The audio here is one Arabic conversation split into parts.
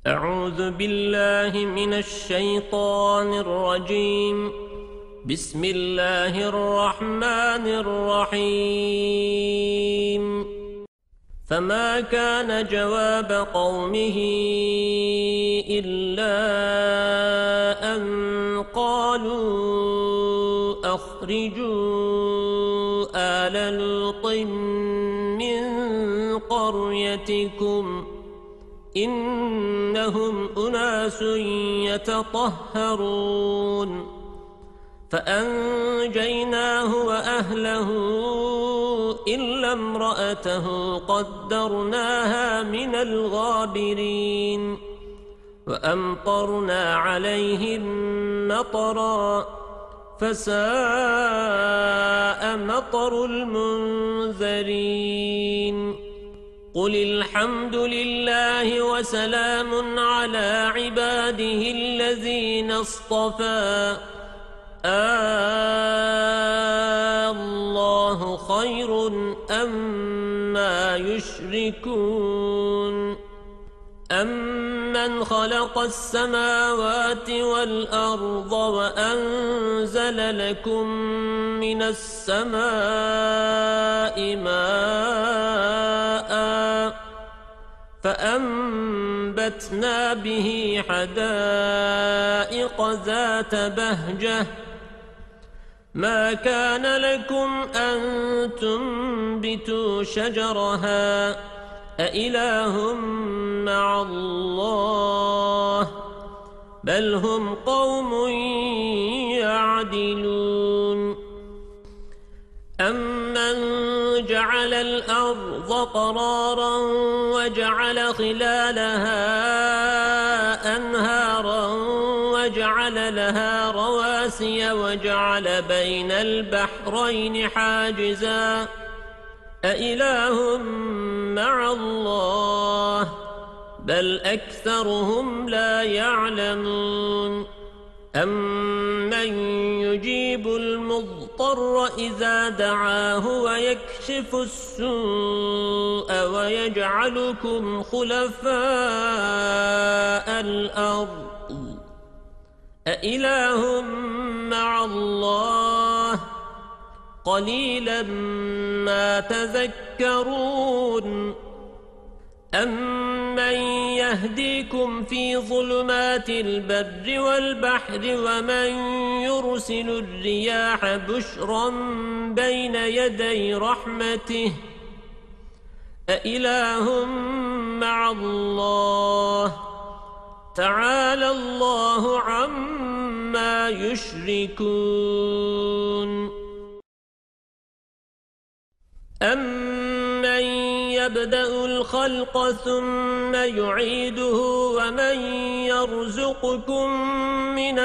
أعوذ بالله من الشيطان الرجيم. بسم الله الرحمن الرحيم. فما كان جواب قومه إلا أن قالوا أخرجوا آل لوط من قريتكم إنهم أناس يتطهرون. فأنجيناه وأهله إلا امرأته قدرناها من الغابرين. وأمطرنا عليهم مطرا فساء مطر المنذرين. قل الحمد لله وسلام على عباده الذين اصطفى. الله خير أما يشركون. أمن خلق السماوات والأرض وأنزل لكم من السماء ماء فأنبتنا به حدائق ذات بهجة ما كان لكم أن تنبتوا شجرها أإله مع الله بل هم قوم يعدلون. أمن جعل الأرض قرارا وجعل خلالها أنهارا وجعل لها رواسي وجعل بين البحرين حاجزا أإله مع الله بل أكثرهم لا يعلمون. أمن يجيب المضطر إذا دعاه ويكشف السوء ويجعلكم خلفاء الأرض أإله مع الله قليلا ما تذكرون. أمن يهديكم في ظلمات البر والبحر ومن يرسل الرياح بشرا بين يدي رحمته أإله مع الله تعالى الله عما يشركون. أمن يبدأ الخلق ثم يعيده ومن يرزقكم من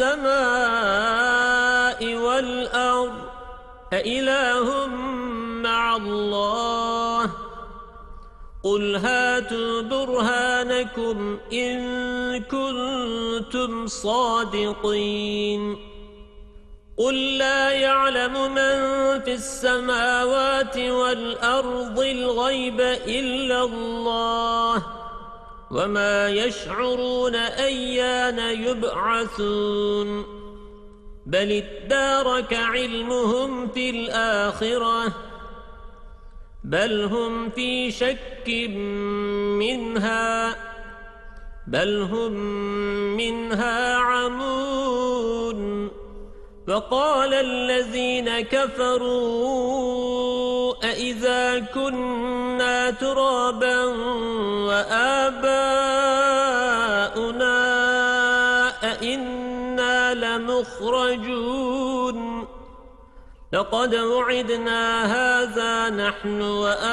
السماء والأرض أإله مع الله قل هاتوا برهانكم إن كنتم صادقين. قل لا يعلم من في السماوات والأرض الغيب إلا الله وما يشعرون أيان يبعثون بل ادارك علمهم في الآخرة بل هم في شك منها بل هم منها عمون. وقال الذين كفروا أإذا كنا ترابا وآباؤنا أإنا لمخرجون لقد وعدنا هذا نحن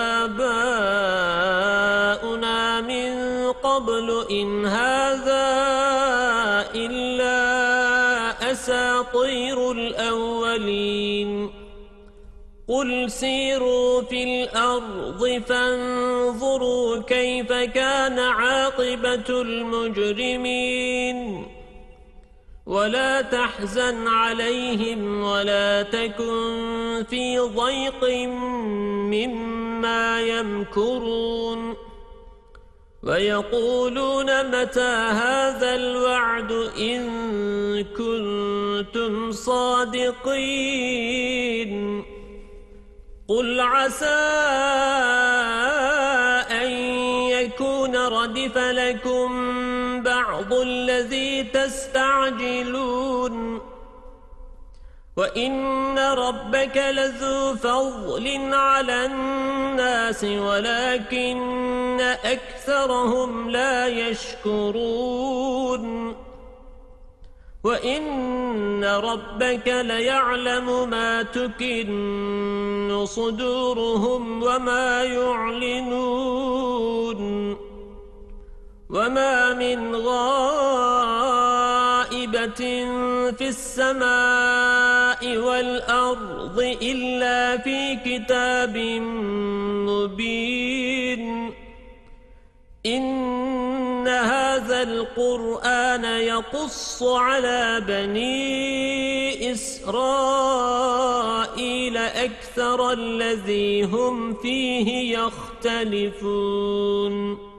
وآباؤنا من قبل إن هذا إلا أساطير الأولين. قل سيروا في الأرض فانظروا كيف كان عاقبة المجرمين. ولا تحزن عليهم ولا تكن في ضيق مما يمكرون. ويقولون متى هذا الوعد إن كنتم صادقين قل عسى أن يكون ردف لكم بعض الذي تستعجلون وإن ربك لذو فضل على الناس ولكن أكثرهم لا يشكرون وإن ربك ليعلم ما تكن صدورهم وما يعلنون وما من غائبة في السماء والأرض إلا في كتاب مبين إن هذا القرآن يقص على بني إسرائيل أكثر الذي هم فيه يختلفون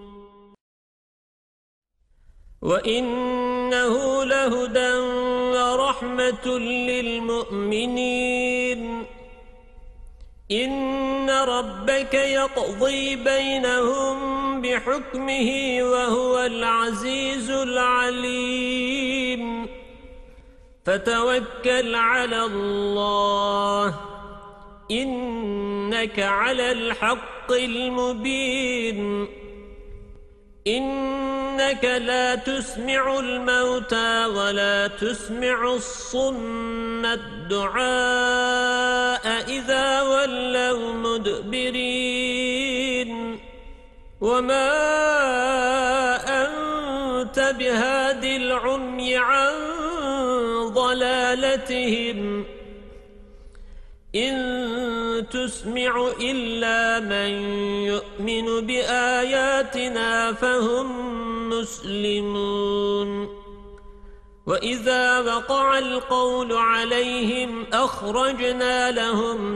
وإنه لهدى ورحمة للمؤمنين إن ربك يقضي بينهم بحكمه وهو العزيز العليم فتوكل على الله إنك على الحق المبين إنك لا تسمع الموتى ولا تسمع الصم الدعاء إذا ولوا مدبرين وما أنت بهاد العمي عن ضلالتهم إن تسمع إلا من يؤمن بآياتنا فهم مسلمون وإذا وقع القول عليهم أخرجنا لهم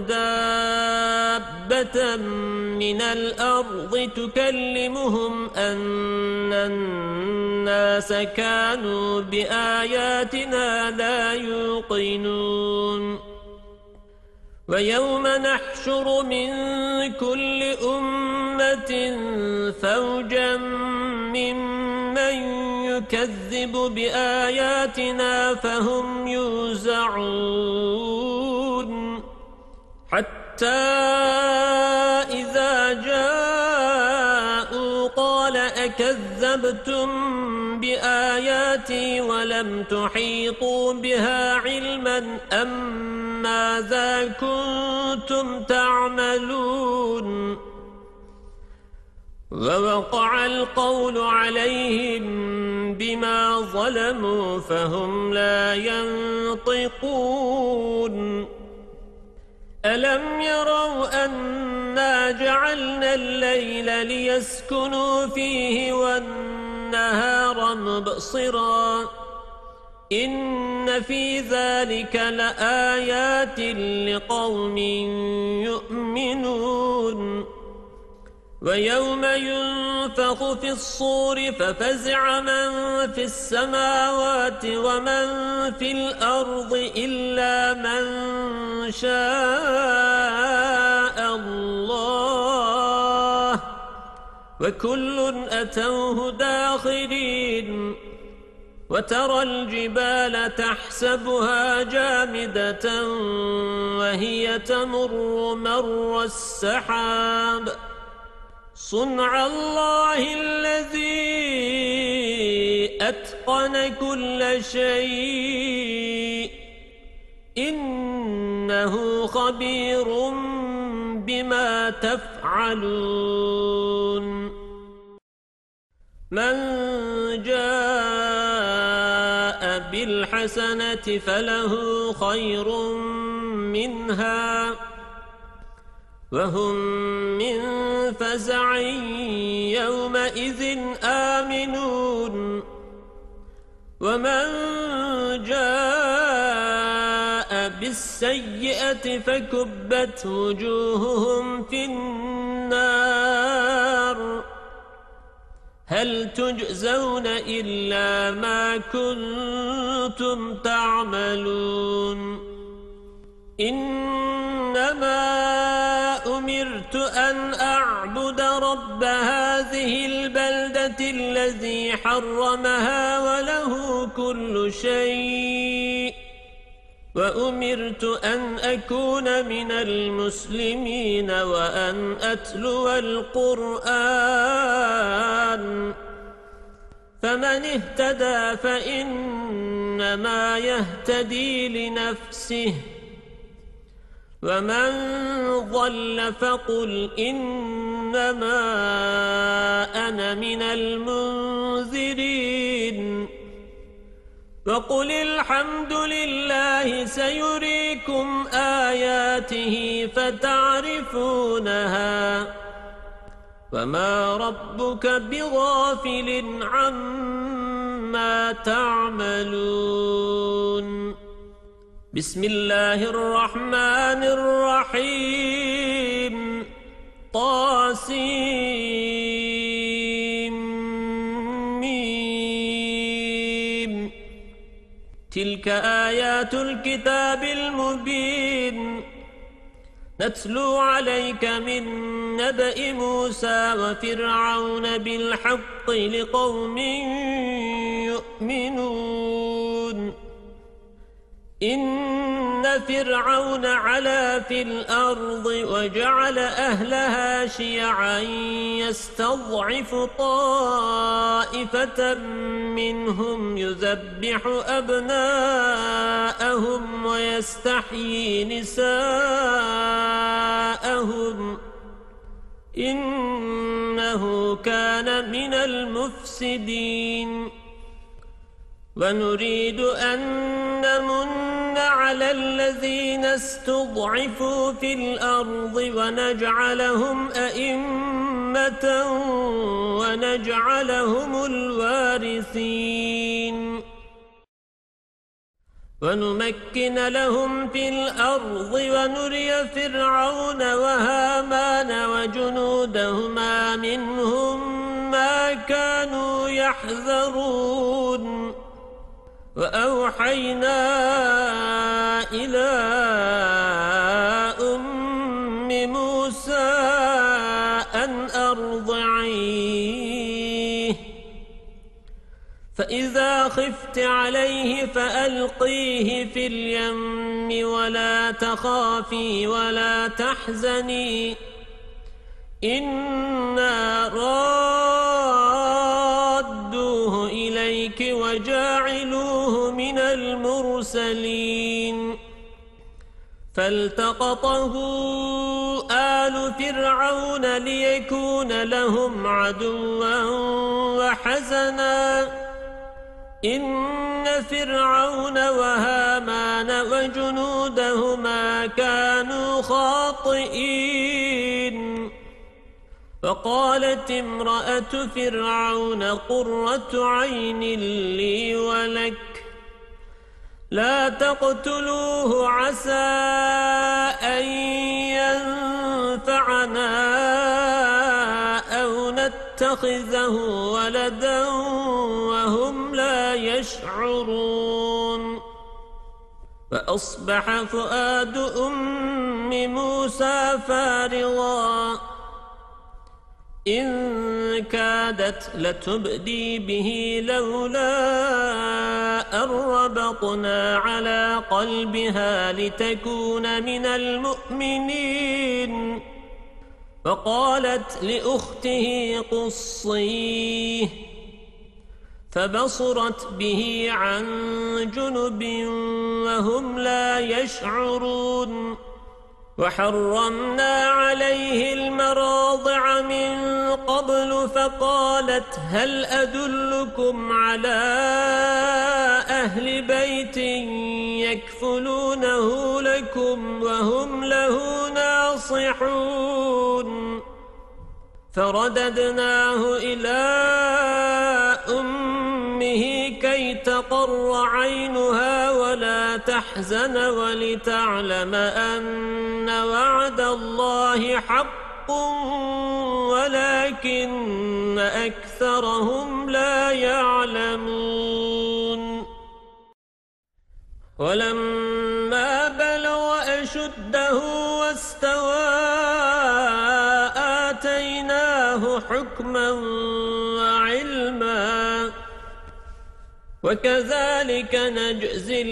دابة من الأرض تكلمهم أن الناس كانوا بآياتنا لا يوقنون ويوم نحشر من كل أمة فوجا ممن يكذب بآياتنا فهم يوزعون حتى إذا جاءوا قال أكذبتم بآياتي ولم تحيطوا بها علما أم ماذا كنتم تعملون ووقع القول عليهم بما ظلموا فهم لا ينطقون ألم يروا أنا جعلنا الليل ليسكنوا فيه والنهار مبصرا إن في ذلك لآيات لقوم يؤمنون ويوم ينفخ في الصور ففزع من في السماوات ومن في الأرض إلا من شاء الله وكل أتوه داخرين وترى الجبال تحسبها جامدة وهي تمر مر السحاب صنع الله الذي أتقن كل شيء إنه خبير بما تفعلون من جاء بالحسنة فله خير منها وهم من فزع يومئذ آمنون ومن جاء بالسيئة فكبت وجوههم في النار هل تجزون إلا ما كنتم تعملون إنما أمرت أن أعبد رب هذه البلدة الذي حرمها وله كل شيء وأمرت أن أكون من المسلمين وأن أتلو القرآن فمن اهتدى فإنما يهتدي لنفسه ومن ضل فقل إنما أنا من المنذرين وقل الحمد لله سيريكم آياته فتعرفونها وما ربك بغافل عما تعملون بسم الله الرحمن الرحيم طاسيم تلك آيات الكتاب المبين نتلو عليك من نبأ موسى وفرعون بالحق لقوم يؤمنون إن فرعون علا في الأرض وجعل أهلها شيعا يستضعف طائفة منهم يذبح أبناءهم ويستحيي نساءهم إنه كان من المفسدين ونريد أن نمن على الذين استضعفوا في الأرض ونجعلهم أئمة ونجعلهم الوارثين ونمكن لهم في الأرض ونري فرعون وهامان وجنودهما منهم ما كانوا يحذرون وأوحينا إلى أم موسى أن أرضعيه فإذا خفت عليه فألقيه في اليم ولا تخافي ولا تحزني إنا رادوه إليك وجاعلوه من المرسلين فالتقطه آل فرعون ليكون لهم عدوا وحزنا إن فرعون وهامان وجنودهما كانوا خاطئين وقالت امرأة فرعون قرة عين لي ولك لا تقتلوه عسى أن ينفعنا أو نتخذه ولدا وهم لا يشعرون فأصبح فؤاد أم موسى فارغا إن كادت لتبدي به لولا أن ربطنا على قلبها لتكون من المؤمنين فقالت لأخته قصيه فبصرت به عن جنب وهم لا يشعرون وحرمنا عليه المراضع من قبل فقالت هل أدلكم على أهل بيت يكفلونه لكم وهم له ناصحون فرددناه إلى أمه كي تقر عينها ولا تحزن ولتعلم أن وعد الله حق حق ولكن أكثرهم لا يعلمون ولما بلغ أشده واستوى آتيناه حكما وعلما وكذلك نجزي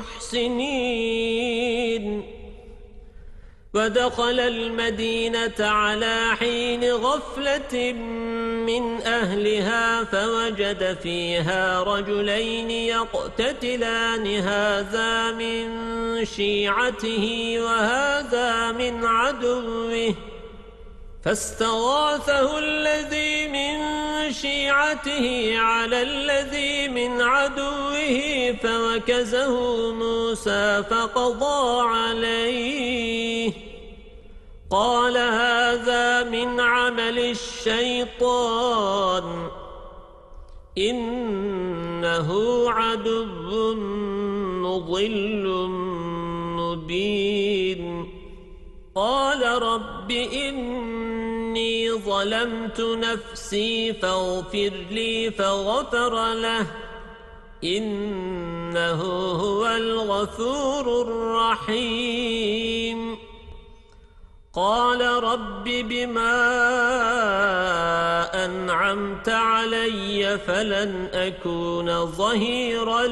المحسنين ودخل المدينة على حين غفلة من أهلها فوجد فيها رجلين يقتتلان هذا من شيعته وهذا من عدوه فاستغاثه الذي من شيعته على الذي من عدوه فوكزه موسى فقضى عليه قال هذا من عمل الشيطان إنه عدو مضل مبين قال رب إني ظلمت نفسي فاغفر لي فغفر له إنه هو الغفور الرحيم قال رب بما أنعمت علي فلن أكون ظهيرا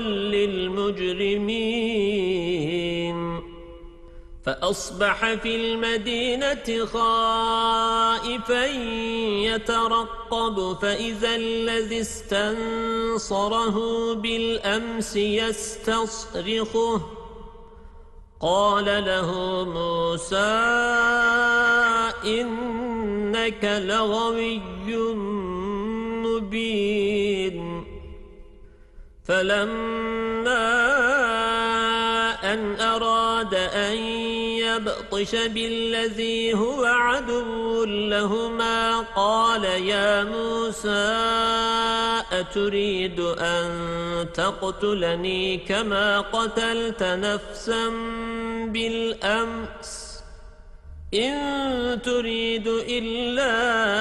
للمجرمين فأصبح في المدينة خائفا يترقب فإذا الذي استنصره بالأمس يستصرخه قال له موسى إنك لغوي مبين فلما أن أراد أن يبطش بالذي هو عدو لهما قال يا موسى أتريد أن تقتلني كما قتلت نفسا بالأمس إن تريد إلا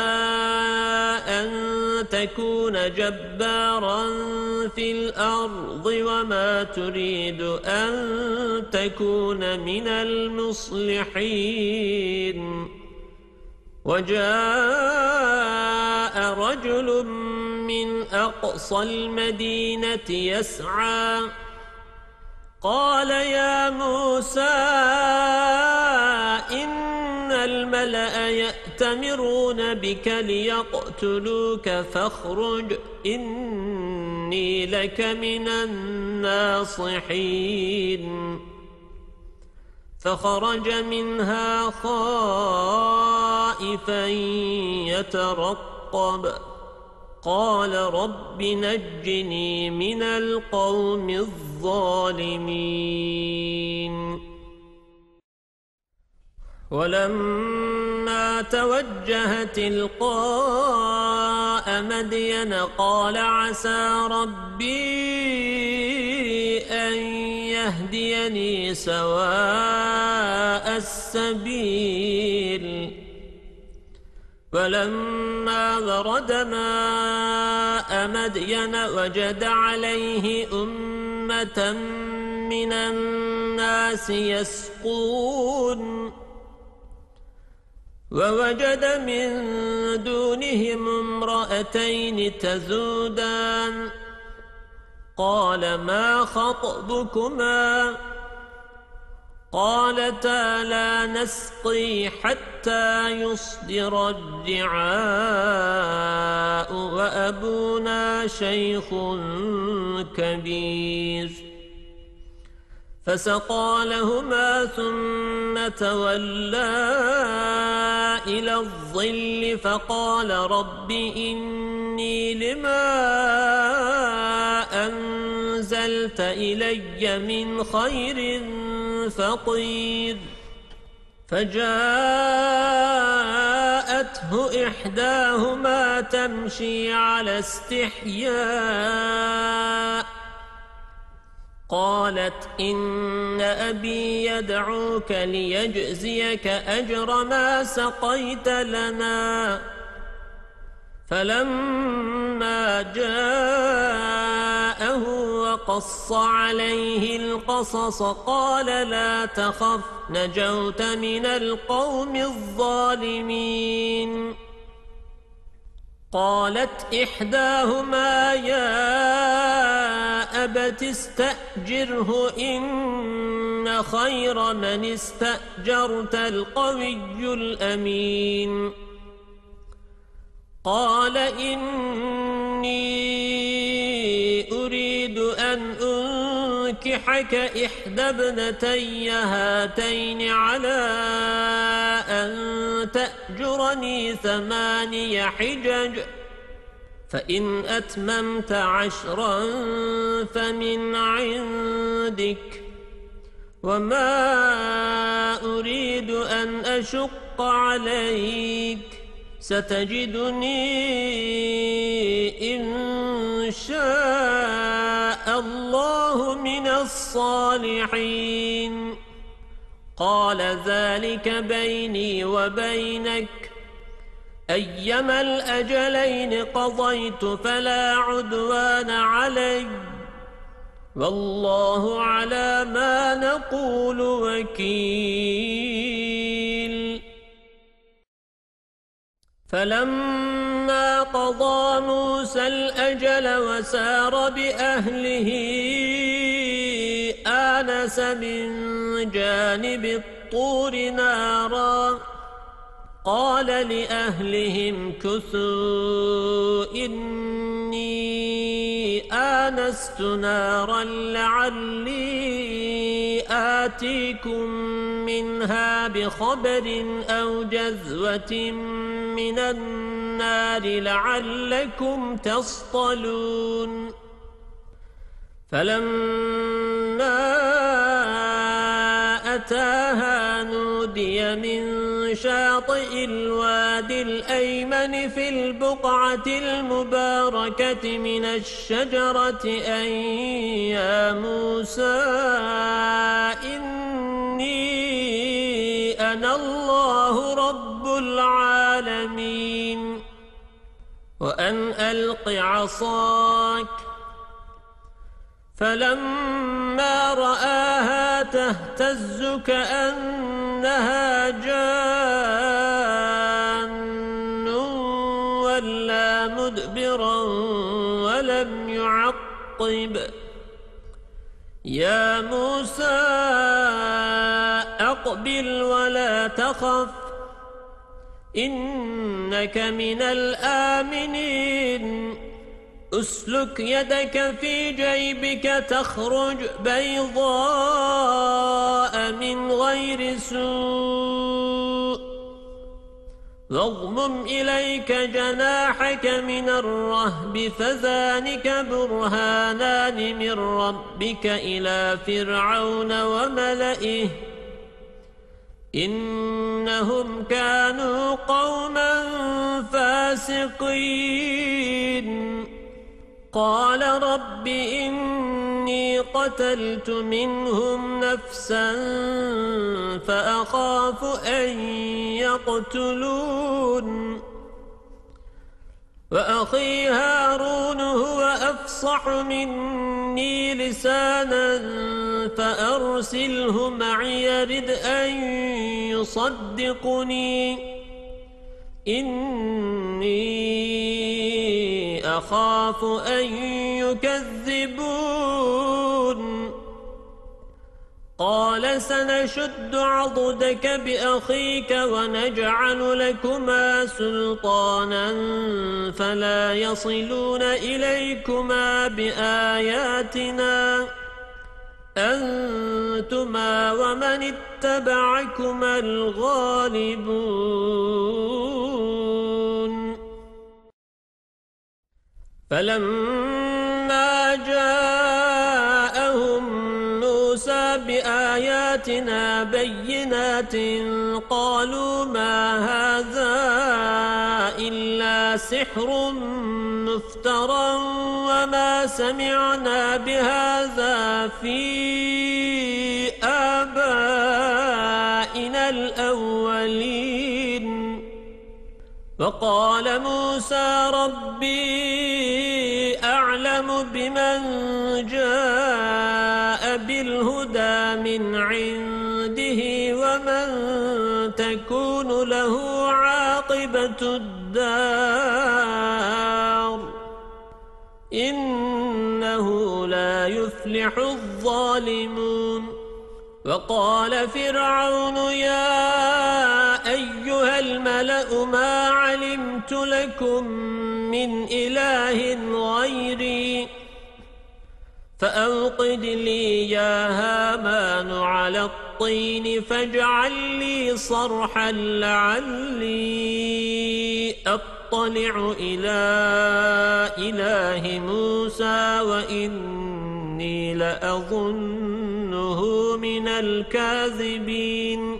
أن تكون جبارا في الأرض وما تريد أن تكون من المصلحين وجاء رجل من أقصى المدينة يسعى قال يا موسى إن الملأ يأتمرون بك ليقتلوك فاخرج إني لك من الناصحين فخرج منها خائفا يترقب قال رب نجني من القوم الظالمين ولما توجه تلقاء مدين قال عسى ربي أن يهديني سواء السبيل فلما ورد ماء مدين وجد عليه أمة من الناس يسقون ووجد من دونهم امرأتين تذودان قال ما خطبكما قالتا لا نسقي حتى يصدر الرعاء وأبونا شيخ كبير فسقى لهما ثم تولى إلى الظل فقال رب إني لما أنزلت إلي من خير فقير فجاءته إحداهما تمشي على استحياء قالت إن أبي يدعوك ليجزيك أجر ما سقيت لنا. فلما جاءه وقص عليه القصص قال لا تخف نجوت من القوم الظالمين. قالت إحداهما يا أبت استأجره إن خير من استأجرت القوي الأمين. قال إني أريد أن أنكحك إحدى ابنتي هاتين على أن تأجرني 8 حجج فإن أتممت 10 فمن عندك وما أريد أن أشق عليك ستجدني إن شاء الله من الصالحين. قال ذلك بيني وبينك أيما الأجلين قضيت فلا عدوان علي والله على ما نقول وكيل. فلما قضى موسى الأجل وسار بأهله آنس من جانب الطور نارا قال لأهلهم كثوا إني آنست نارا لعلي آتيكم منها بخبر أو جذوة من النار لعلكم تصطلون. فلما أتاها نودي من شاطئ الوادي الأيمن في البقعة المباركة من الشجرة أن يا موسى إني أنا الله رب العالمين وأن ألق عصاك. فلما رآها تهتز كأنها جان ولا مدبرا ولم يعقب. يا موسى أقبل ولا تخف إنك من الآمنين. أسلك يدك في جيبك تخرج بيضاء من غير سوء واضمم إليك جناحك من الرهب فذلك برهانان من ربك إلى فرعون وملئه إنهم كانوا قوما فاسقين. قال رب إني قتلت منهم نفسا فأخاف أن يقتلون وأخي هارون هو أفصح مني لسانا فأرسله معي يرد أن يصدقني إني أخاف أن يكذبون. قال سنشد عضدك بأخيك ونجعل لكما سلطانا فلا يصلون إليكما بآياتنا أنتما ومن اتبعكما الغالبون. فلما جاءهم موسى بآياتنا بينات قالوا ما هذا إلا سحر مفترى وما سمعنا بهذا في آبائنا الأولين وقال موسى ربي أعلم بمن جاء بالهدى من عنده ومن تكون له عاقبة الدار إنه لا يفلح الظالمون وقال فرعون يا أيها الملأ ما علمت لكم من إله غيري فأوقد لي يا هامان على الطين فاجعل لي صرحا لعلي أطلع إلى إله موسى وإني لأظنه من الكاذبين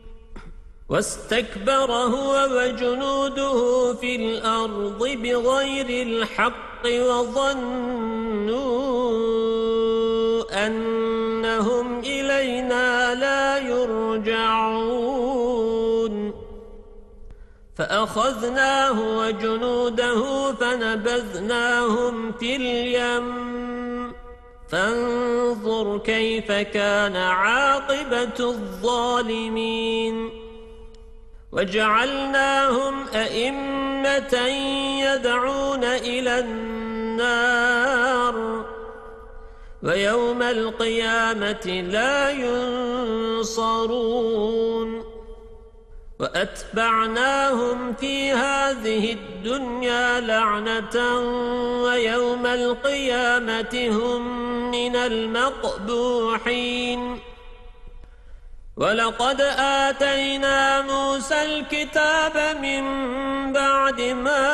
واستكبر هو وجنوده في الأرض بغير الحق وظنوا أنهم إلينا لا يرجعون فأخذناه وجنوده فنبذناهم في اليم فانظر كيف كان عاقبة الظالمين وجعلناهم أئمة يدعون إلى النار ويوم القيامة لا ينصرون وأتبعناهم في هذه الدنيا لعنة ويوم القيامة هم من المقبوحين ولقد آتينا موسى الكتاب من بعد ما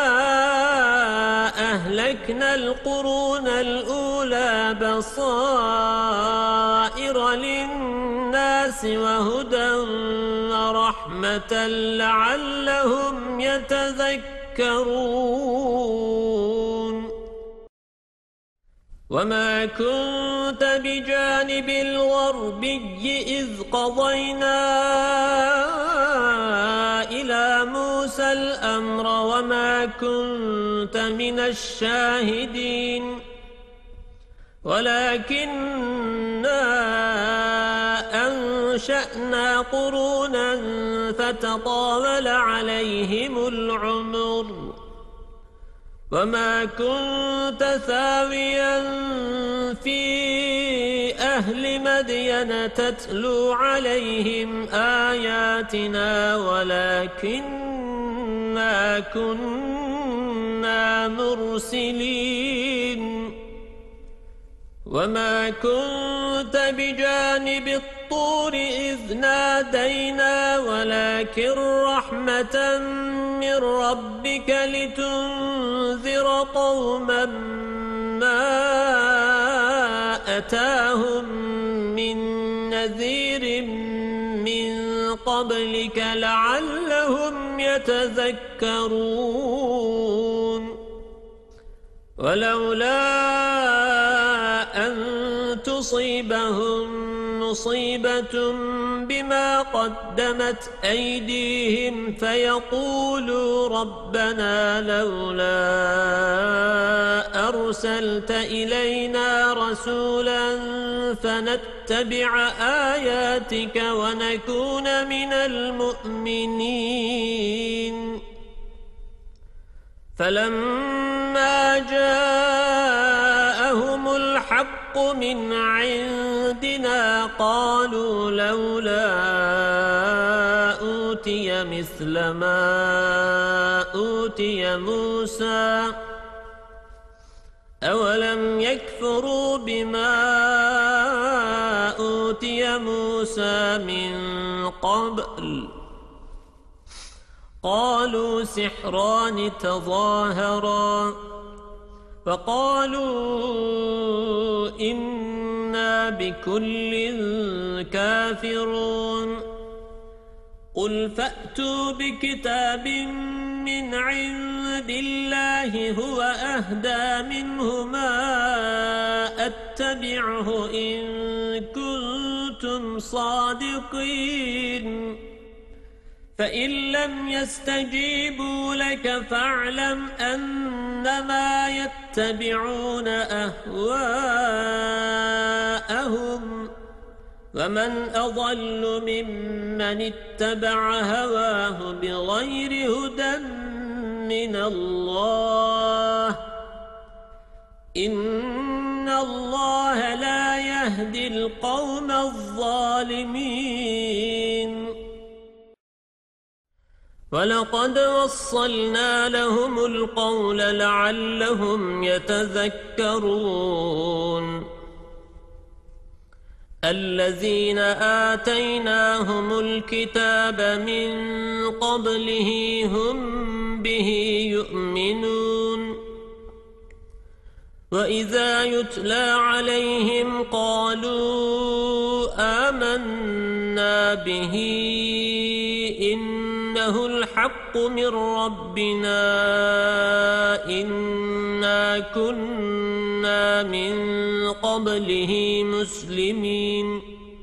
أهلكنا القرون الأولى بصائر للناس وهدى ورحمة لعلهم يتذكرون وما كنت بجانب الغربي إذ قضينا إلى موسى الأمر وما كنت من الشاهدين ولكننا أنشأنا قرونا فتطاول عليهم العمر وما كنت ثاويا في أهل مدين تتلو عليهم آياتنا ولكننا كنا مرسلين وما كنت بجانب الطور إذ نادينا ولكن رحمة من ربك لتنذر قوما ما أتاهم من نذير من قبلك لعلهم يتذكرون ولولا أن تصيبهم مصيبة بما قدمت أيديهم فيقولوا ربنا لولا أرسلت إلينا رسولا فنتبع آياتك ونكون من المؤمنين فلما جاءهم الحق من عندنا قالوا لولا أوتي مثل ما أوتي موسى أولم يكفروا بما أوتي موسى من قبل قالوا سحران تظاهرا فقالوا إنا بكل كافرون قل فأتوا بكتاب من عند الله هو أهدى منهما أتبعه إن كنتم صادقين فإن لم يستجيبوا لك فاعلم أنما يتبعون أهواءهم ومن أضل ممن اتبع هواه بغير هدى من الله إن الله لا يهدي القوم الظالمين ولقد وصلنا لهم القول لعلهم يتذكرون الذين آتيناهم الكتاب من قبله هم به يؤمنون وإذا يتلى عليهم قالوا آمنا به إنه الحق من ربنا إنا كنا من قبله مسلمين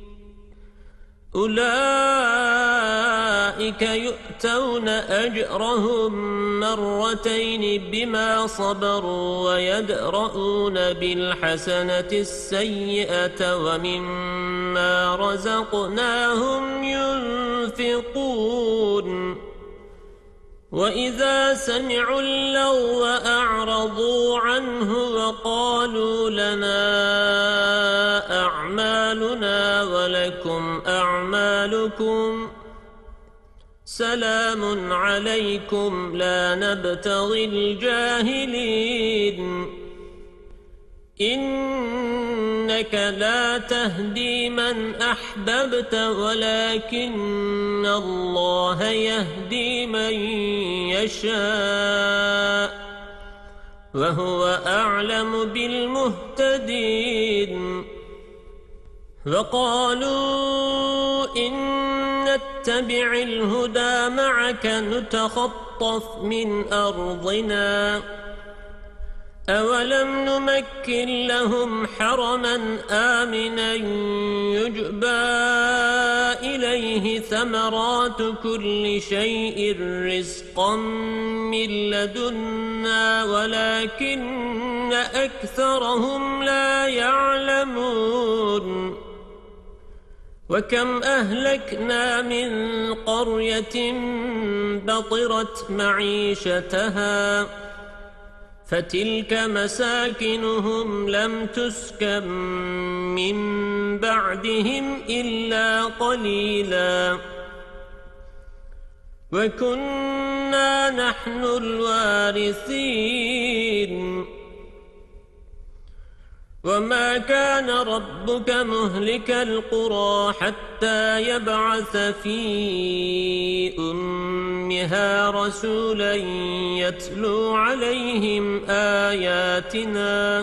أولئك يؤتون أجرهم مرتين بما صبروا ويدرؤون بالحسنة السيئة ومما رزقناهم ينفقون وإذا سمعوا اللغو أعرضوا عنه وقالوا لنا أعمالنا ولكم أعمالكم سلام عليكم لا نبتغي الجاهلين إنك لا تهدي من أحببت ولكن الله يهدي من يشاء وهو أعلم بالمهتدين وقالوا إن نتبع الهدى معك نتخطف من أرضنا أولم نمكن لهم حرما آمنا يجبى إليه ثمرات كل شيء رزقا من لدنا ولكن أكثرهم لا يعلمون وكم أهلكنا من قرية بطرت معيشتها فتلك مساكنهم لم تسكن من بعدهم إلا قليلا وكنا نحن الوارثين وما كان ربك مهلك القرى حتى يبعث في أمها رسولا يتلو عليهم آياتنا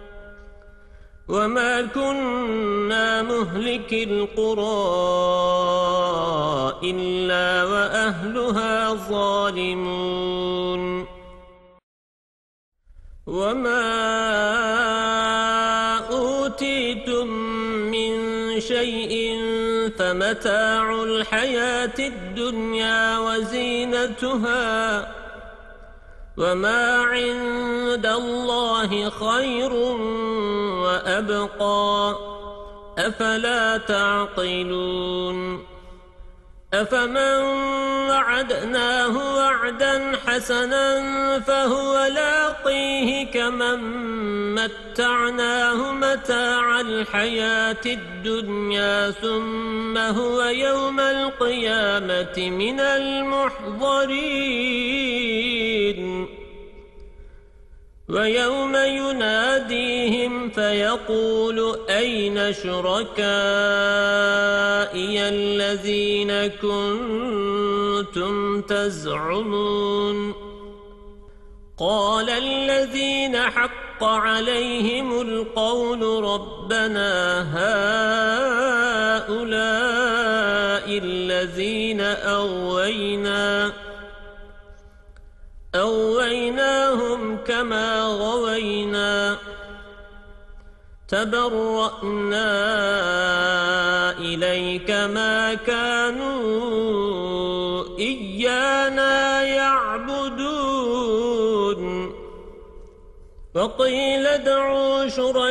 وما كنا مهلك القرى إلا وأهلها ظالمون وما أوتيتم من شيء فمتاع الحياة الدنيا وزينتها وما عند الله خير وأبقى أفلا تعقلون أفمن وعدناه وعدا حسنا فهو لاقيه كمن متعناه متاع الحياة الدنيا ثم هو يوم القيامة من المحضرين ويوم يناديهم فيقول أين شركائي الذين كنتم تزعمون قال الذين حق عليهم القول ربنا هؤلاء الذين أغوينا كما غوينا تبرأنا إليك ما كانوا إيانا يعبدون وقيل ادعوا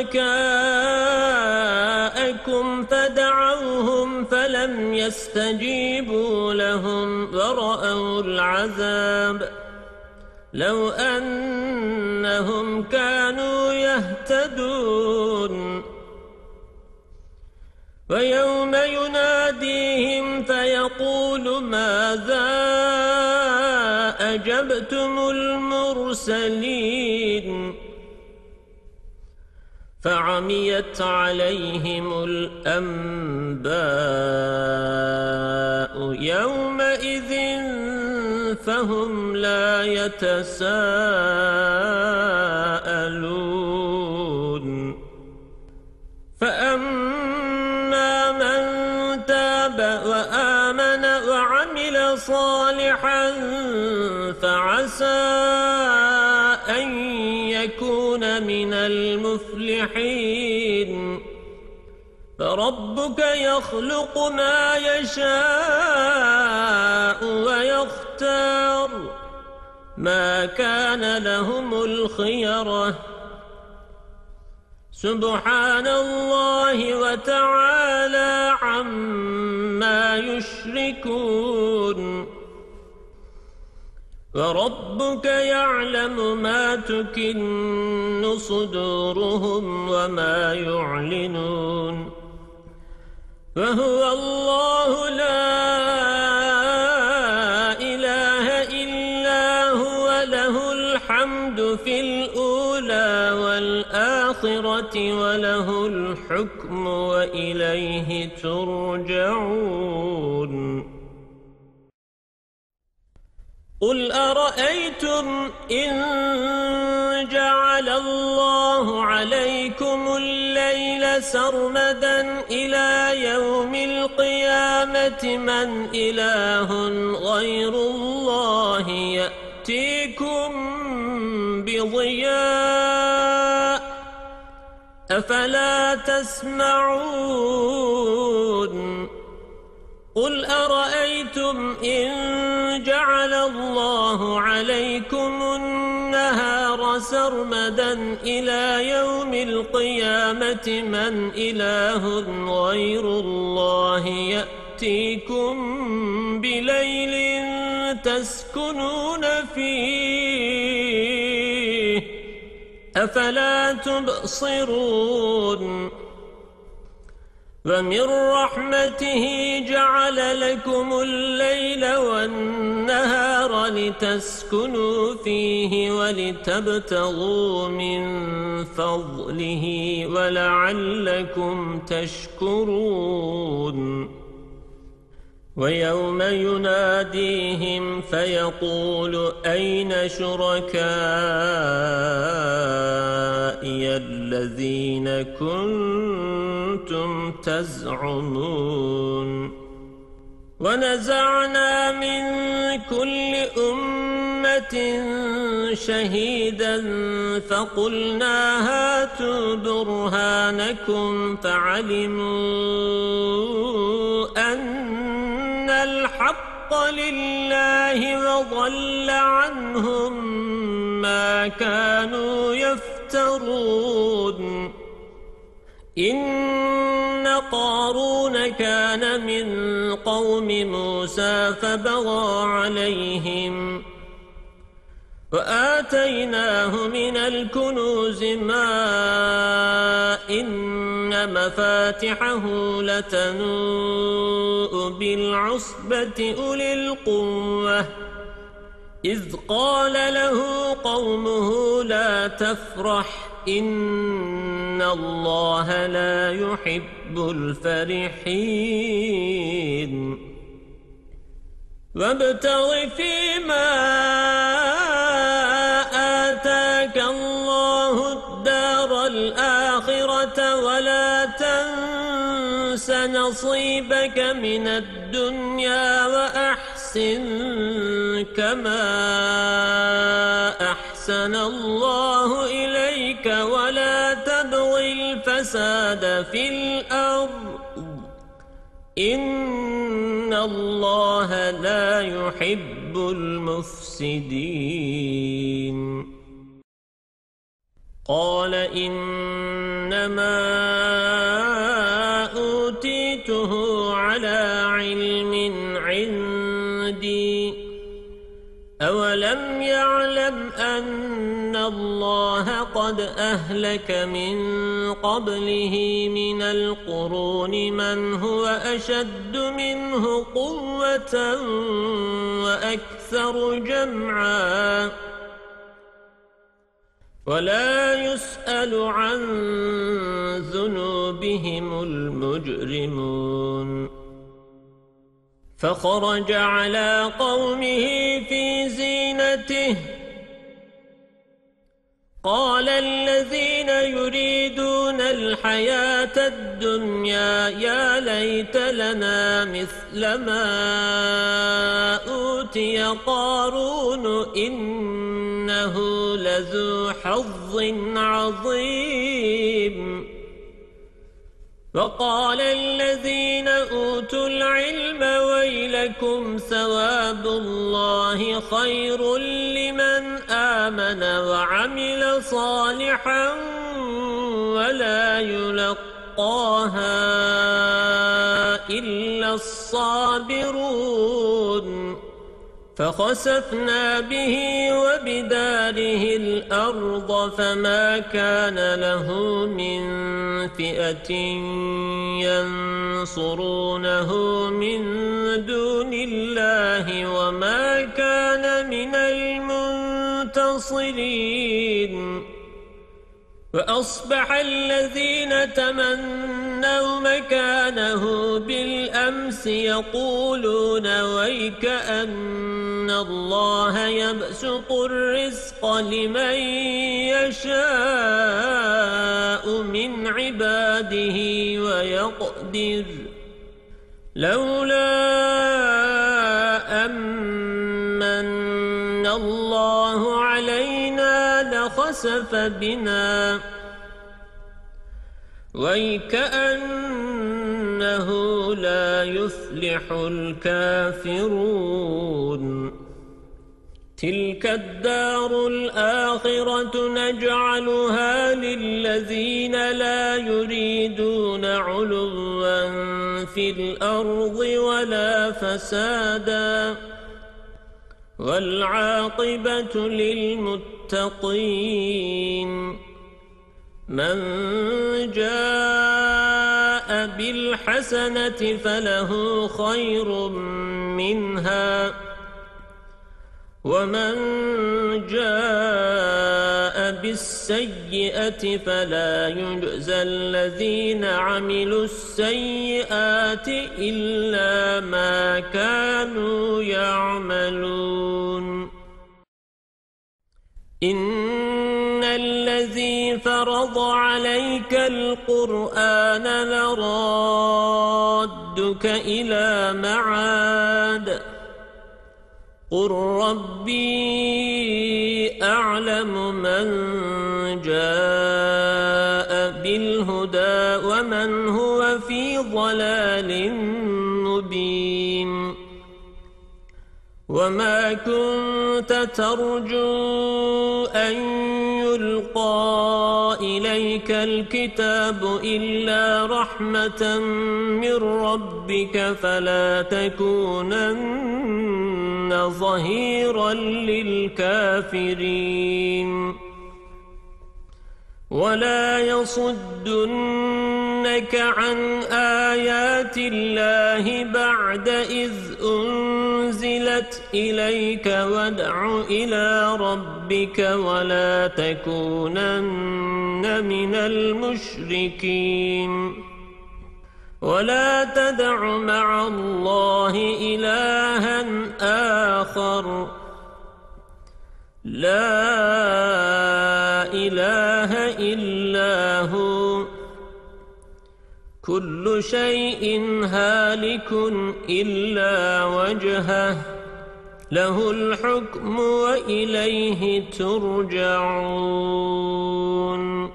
شركاءكم فدعوهم فلم يستجيبوا لهم ورأوا العذاب لو أنهم كانوا يهتدون ويوم يناديهم فيقول ماذا أجبتم المرسلين فعميت عليهم الأنباء يومئذ فهم لا يتساءلون فأما من تاب وآمن وعمل صالحا فعسى أن يكون من المفلحين فربك يخلق ما يشاء ويختار ما كان لهم الخيرة سبحان الله وتعالى عما يشركون وربك يعلم ما تكن صدورهم وما يعلنون وهو الله لا إله إلا هو له الحمد في الأولى والآخرة وله الحكم وإليه ترجعون قل أرأيتم إن جعل الله عليكم الليل سرمدا إلى يوم القيامة من إله غير الله يأتيكم بضياء أفلا تسمعون قل أرأيتم إن جعل الله عليكم النهار سرمدا إلى يوم القيامة من إله غير الله يأتيكم بليل تسكنون فيه أفلا تبصرون ومن رحمته جعل لكم الليل والنهار لتسكنوا فيه ولتبتغوا من فضله ولعلكم تشكرون ويوم يناديهم فيقول أين شركائي الذين كنتم تزعمون ونزعنا من كل أمة شهيدا فقلنا هاتوا برهانكم فعلموا أن الحق لله وضل عنهم ما كانوا يفترون إن قارون كان من قوم موسى فبغى عليهم وآتيناه من الكنوز ما إن مفاتحه لتنوء بالعصبة أولي القوة إذ قال له قومه لا تفرح إن الله لا يحب الفرحين وابتغ فيما آتاك الله الدار الآخرة ولا تنس نصيبك من الدنيا وأحسن كما أحسن أحسن الله إليك ولا تبغ الفساد في الأرض إن الله لا يحب المفسدين قال إنما أوتيته على علم عندي أولم يعلم أن الله قد أهلك من قبله من القرون من هو أشد منه قوة وأكثر جمعا ولا يسأل عن ذنوبهم المجرمون فخرج على قومه في زينته قال الذين يريدون الحياة الدنيا يا ليت لنا مثل ما أوتي قارون إنه لذو حظ عظيم وقال الذين أوتوا العلم ويلكم ثواب الله خير لمن آمن وعمل صالحا ولا يلقاها إلا الصابرون فخسفنا به وبداره الأرض فما كان له من فئة ينصرونه من دون الله وما كان من المنتصرين وأصبح الذين تمنوا مكانه بالأمس يقولون ويكأن الله يبسط الرزق لمن يشاء من عباده ويقدر لولا أمن الله علينا لخسف بنا ويكأنه لا يفلح الكافرون تلك الدار الآخرة نجعلها للذين لا يريدون علوا في الأرض ولا فسادا والعاقبة للمتقين من جاء بالحسنة فله خير منها ومن جاء بالسيئة فلا يجزى الذين عملوا السيئات إلا ما كانوا يعملون إن الذي فرض عليك القرآن لرادك إلى معاد قل ربي أعلم من جاء بالهدى ومن هو في ضلال مبين وما كنت ترجو أن يلقى إليك الكتاب إلا رحمة من ربك فلا تكونن ظهيرا للكافرين ولا يصدنك عن آيات الله بعد إذ أنزلت إليك وادع إلى ربك ولا تكونن من المشركين ولا تدع مع الله إلها آخر لا إله إلا هو كل شيء هالك إلا وجهه له الحكم وإليه ترجعون.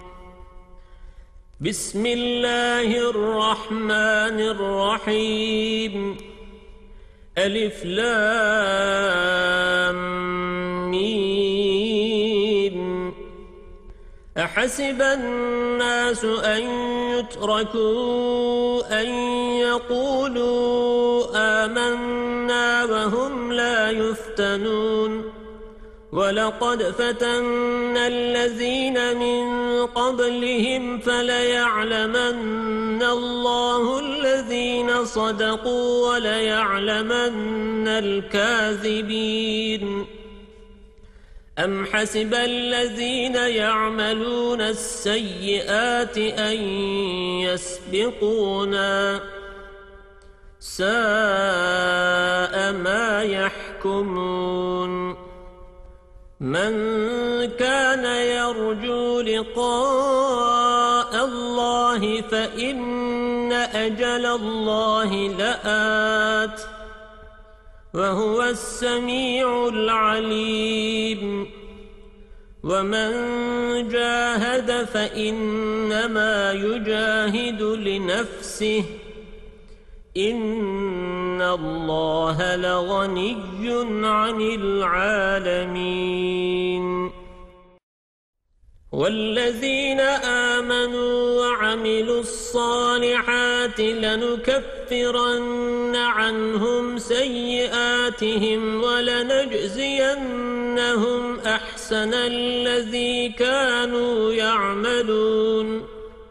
بسم الله الرحمن الرحيم. ألف لام ميم. أحسب الناس أن يتركوا أن يقولوا آمنا وهم لا يفتنون. ولقد فتنا الذين من قبلهم فليعلمن الله الذين صدقوا وليعلمن الكاذبين. أم حسب الذين يعملون السيئات أن يسبقونا ساء ما يحكمون. من كان يرجو لقاء الله فإن أجل الله لآت وهو السميع العليم. ومن جاهد فإنما يجاهد لنفسه إن الله لغني عن العالمين. والذين آمنوا وعملوا الصالحات لنكفرن عنهم سيئاتهم ولنجزينهم أحسن الذي كانوا يعملون.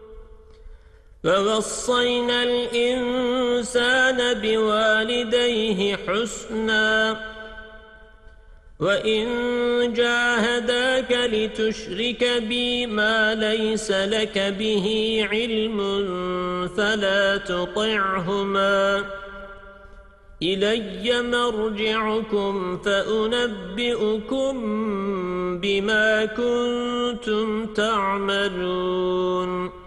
ووصينا الإنسان بوالديه حسنا وإن جاهداك لتشرك بي ما ليس لك به علم فلا تطعهما إلي مرجعكم فأنبئكم بما كنتم تعملون.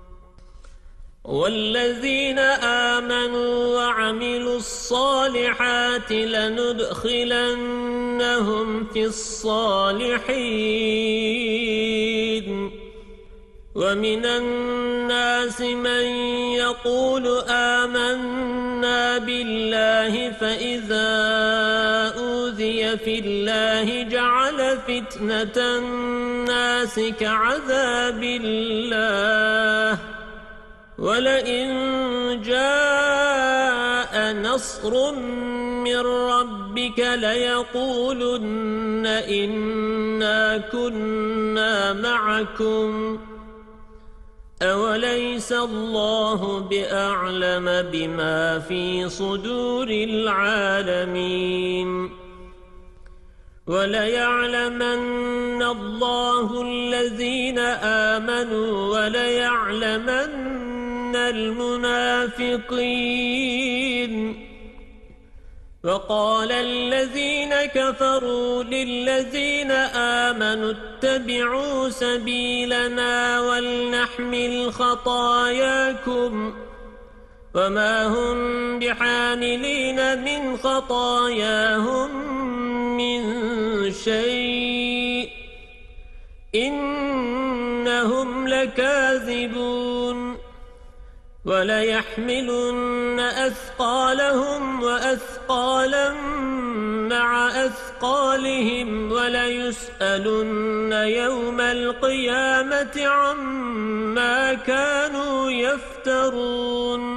والذين آمنوا وعملوا الصالحات لندخلنهم في الصالحين. ومن الناس من يقول آمنا بالله فإذا أوذي في الله جعل فتنة الناس كعذاب الله ولئن جاء نصر من ربك ليقولن إنا كنا معكم أوليس الله بأعلم بما في صدور العالمين. وليعلمن الله الذين آمنوا وليعلمن المنافقين. وقال الذين كفروا للذين آمنوا اتبعوا سبيلنا ولنحمل خطاياكم وما هم بحاملين من خطاياهم من شيء إنهم لكاذبون. وليحملن أثقالهم وأثقالا مع أثقالهم وليسألن يوم القيامة عما كانوا يفترون.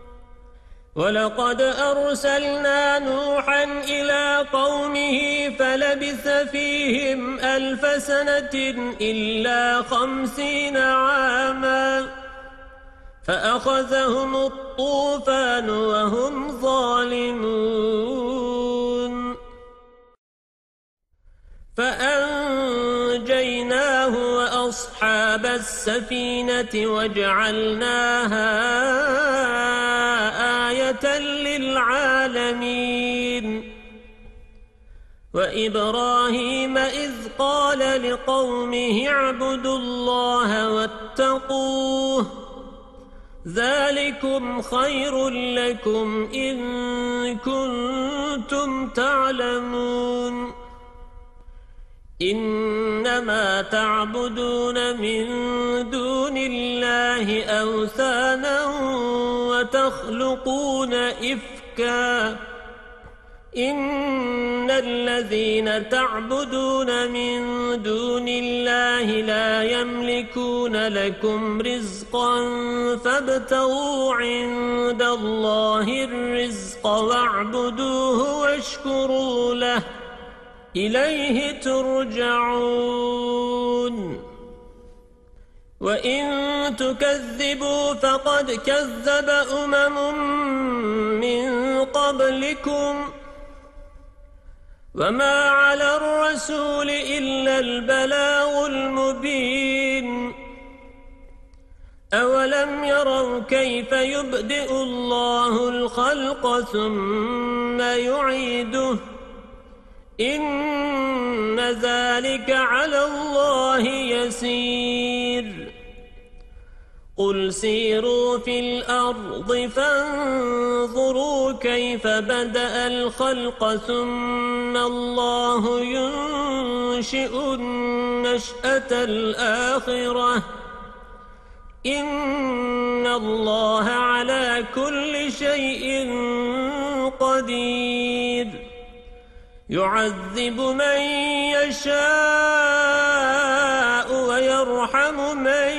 ولقد أرسلنا نوحا إلى قومه فلبث فيهم 1000 سنة إلا 50 عاما فأخذهم الطوفان وهم ظالمون فأنجيناه وأصحاب السفينة وجعلناها آية للعالمين. وإبراهيم إذ قال لقومه اعبدوا الله واتقوه ذلكم خير لكم إن كنتم تعلمون إنما تعبدون من دون الله أوثانا وتخلقون إفكا إن الذين تعبدون من دون الله لا يملكون لكم رزقا فابتغوا عند الله الرزق واعبدوه واشكروا له إليه ترجعون وإن تكذبوا فقد كذب من قبلكم وما على الرسول إلا البلاغ المبين أولم يروا كيف يبدئ الله الخلق ثم يعيده إن ذلك على الله يسير قل سيروا في الأرض فانظروا كيف بدأ الخلق ثم الله ينشئ النشأة الآخرة إن الله على كل شيء قدير يعذب من يشاء ويرحم من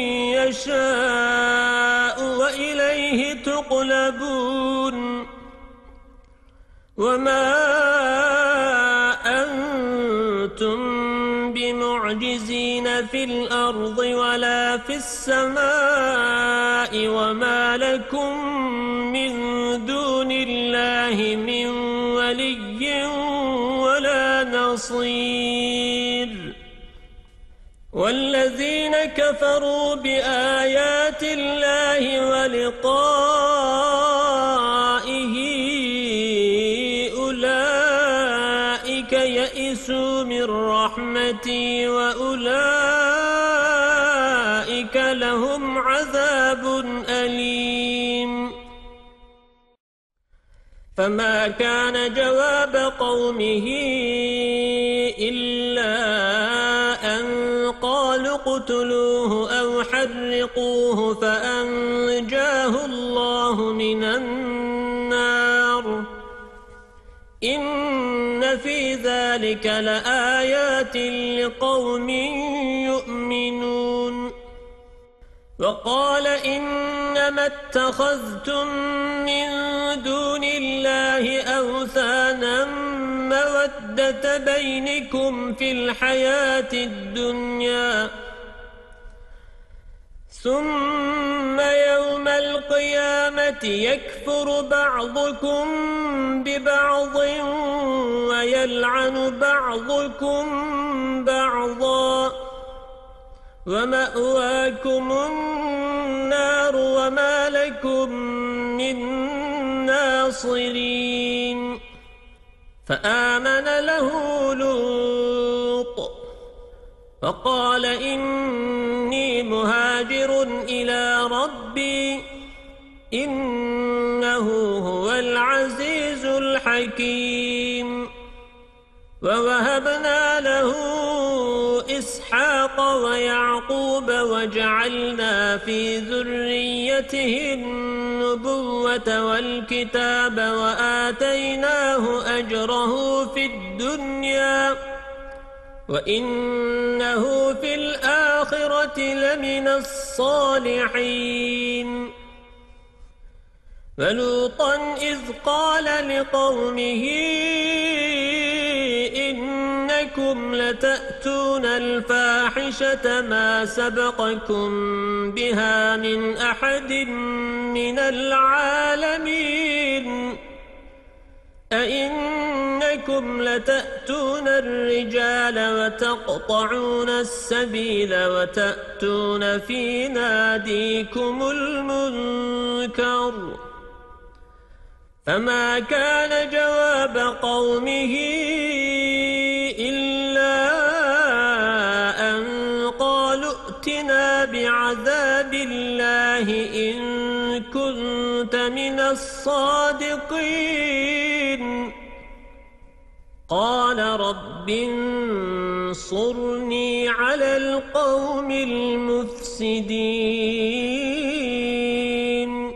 يشاء وإليه تقلبون وما أنتم بمعجزين في الأرض ولا في السماء وما لكم من دون الله من ولي ولا نصير والذين كفروا بآيات الله ولقائه أولئك يئسوا من رحمتي وأولئك لهم عذاب أليم فما كان جواب قومه إلا أن قالوا اقتلوه أو حرقوه فأنجاه الله من النار إن في ذلك لآيات لقوم يؤمنون وقال إنما اتخذتم من دون الله أوثانا مودة بينكم في الحياة الدنيا ثم يوم القيامة يكفر بعضكم ببعض ويلعن بعضكم بعضا ومأواكم النار وما لكم من ناصرين فآمن له لوط فقال إني مهاجر إلى ربي إنه هو العزيز الحكيم ووهبنا له إسحاق ويعقوب وجعلنا في ذريته النبوة والكتاب وآتيناه أجره في الدنيا وإنه في الآخرة لمن الصالحين ولوطا إذ قال لقومه إنكم لتأتون الفاحشة ما سبقكم بها من أحد من العالمين أئنكم لتأتون الرجال وتقطعون السبيل وتأتون في ناديكم المنكر فما كان جواب قومه إلا أن قالوا ائتنا بعذاب الله بالله إن كنت من الصادقين قال رب انصرني على القوم المفسدين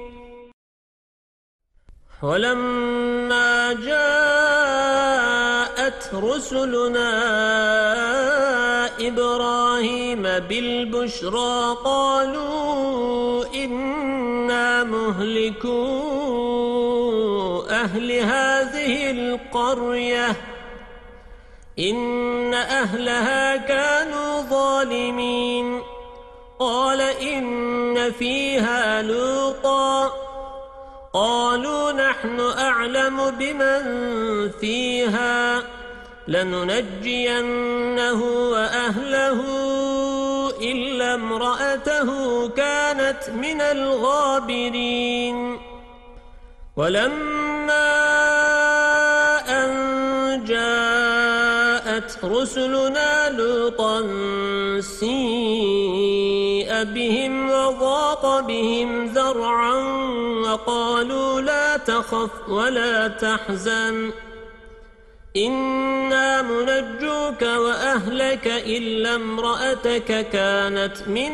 ولما جاءت رسلنا إبراهيم بالبشرى قالوا إنا مهلكو أهل هذه القرية إن أهلها كانوا ظالمين قال إن فيها لوطا قالوا نحن أعلم بمن فيها لننجينه وأهله إلا امرأته كانت من الغابرين ولما أن جاءت رسلنا لوطا سيء بهم وضاق بهم ذرعا وقالوا لا تخف ولا تحزن إنا منجوك وأهلك إلا امرأتك كانت من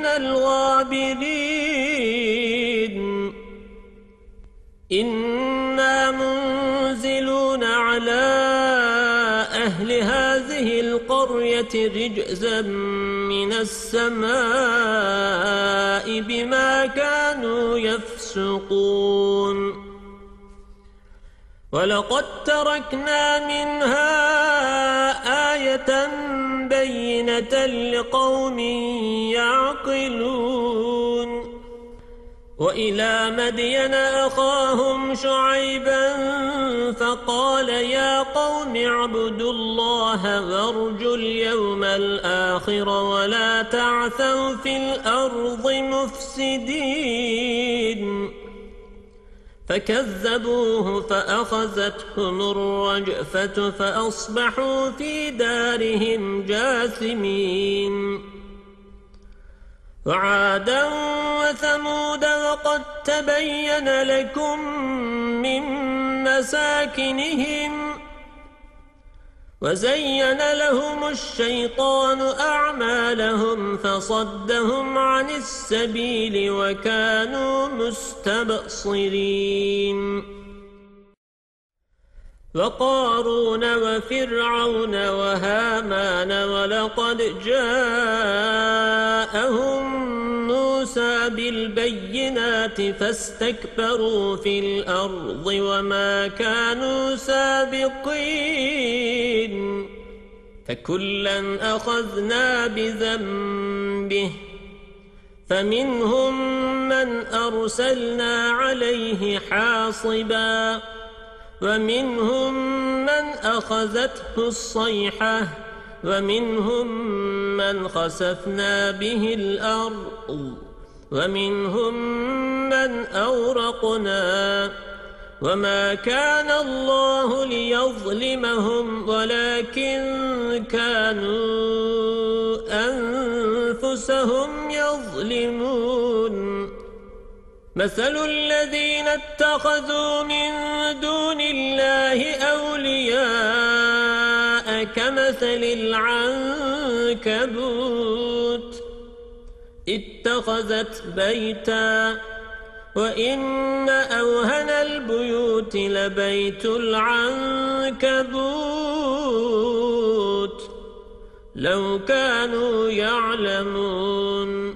الغابرين إنا منزلون على أهل هذه القرية رجزا من السماء بما كانوا يفسقون ولقد تركنا منها آية بينة لقوم يعقلون وإلى مدين أخاهم شعيبا فقال يا قوم اعبدوا الله وارجوا اليوم الآخر ولا تعثوا في الأرض مفسدين فكذبوه فأخذتهم الرجفة فأصبحوا في دارهم جاثمين وعادا وثمود وقد تبين لكم من مساكنهم وزين لهم الشيطان أعمالهم فصدهم عن السبيل وكانوا مستبصرين وقارون وفرعون وهامان ولقد جاءهم موسى بالبينات فاستكبروا في الأرض وما كانوا سابقين فكلا أخذنا بذنبه فمنهم من أرسلنا عليه حاصبا ومنهم من أخذته الصيحة ومنهم من خسفنا به الأرض ومنهم من أورقنا وما كان الله ليظلمهم ولكن كانوا أنفسهم يظلمون مثل الذين اتخذوا من دون الله أولياء كمثل العنكبوت اتخذت بيتا وإن أوهن البيوت لبيت العنكبوت لو كانوا يعلمون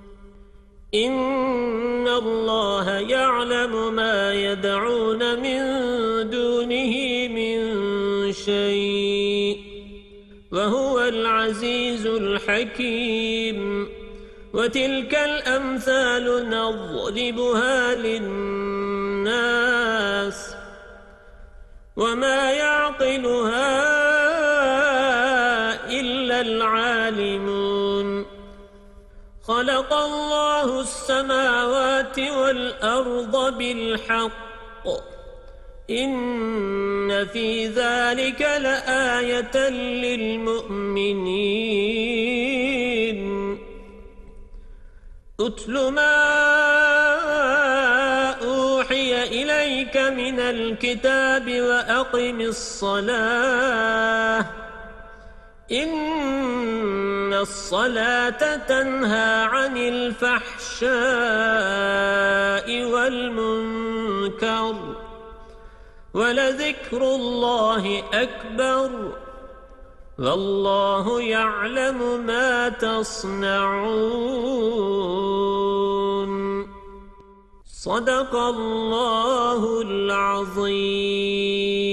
إن الله يعلم ما يدعون من دونه من شيء وهو العزيز الحكيم وتلك الأمثال نضربها للناس وما يعقلها إلا العالمون خلق الله السماوات والأرض بالحق إن في ذلك لآية للمؤمنين أتل ما آتيتك من الكتاب وأقم الصلاة إن الصلاة تنهى عن الفحشاء والمنكر ولذكر الله أكبر والله يعلم ما تصنعون صدق الله العظيم.